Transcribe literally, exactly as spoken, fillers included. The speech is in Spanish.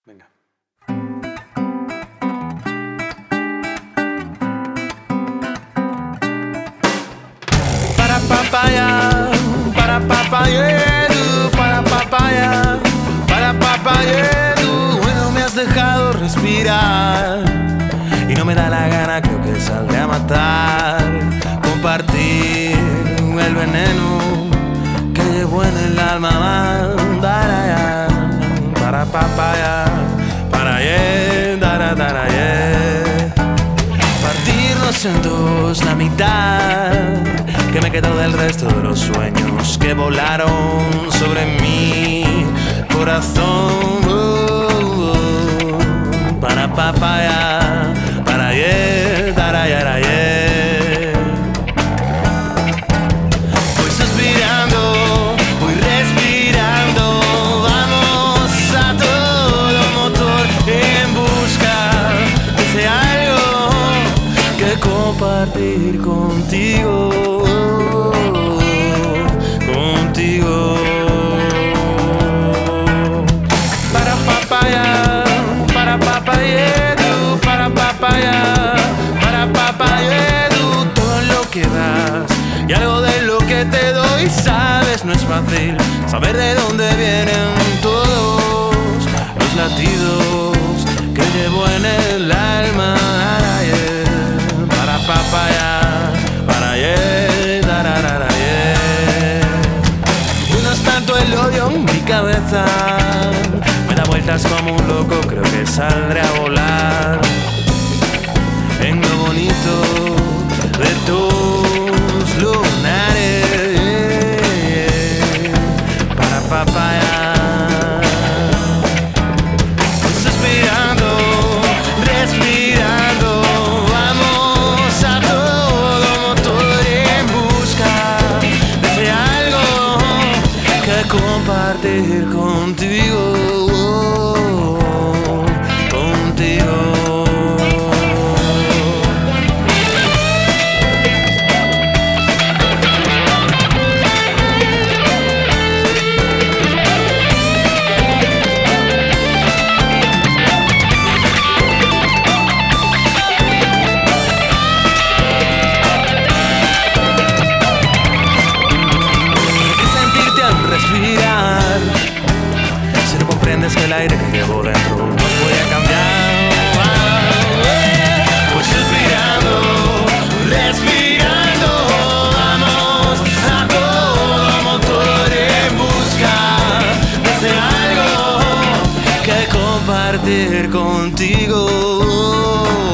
Venga. Para papaya, para papaya, para papaya, para papaya, hoy no me has dejado respirar y no me da la gana, creo que saldré a matar, compartir el veneno que llevo en el alma, para para papaya, para yeah, dara, dara, yeah. Partirnos en dos la mitad que me quedó del resto de los sueños que volaron sobre mi corazón. Oh, oh. Para papaya, para yeah, dara, dara, yeah. Voy suspirando, voy respirando, vamos a todo motor en busca de ese algo que compartir contigo. Y algo de lo que te doy, sabes, no es fácil saber de dónde vienen todos los latidos que llevo en el alma. Para papaya, para yeah, dararara, yeah. Y no es tanto el odio en mi cabeza, me da vueltas como un loco, creo que saldré a volar en lo bonito de tus lunares, para papaya. Suspirando, respirando, vamos a todo motor en busca de ese algo que compartir contigo, contigo. Que el aire que llevo dentro no voy a cambiar. Voy suspirando, respirando, vamos a todo motor en busca de ese algo que compartir contigo.